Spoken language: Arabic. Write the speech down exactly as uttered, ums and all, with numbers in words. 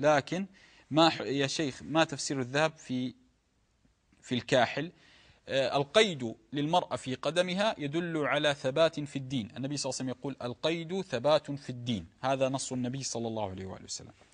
لكن ما يا شيخ ما تفسير الذهب في في الكاحل؟ القيد للمرأة في قدمها يدل على ثبات في الدين. النبي صلى الله عليه وسلم يقول القيد ثبات في الدين، هذا نص النبي صلى الله عليه وآله وسلم.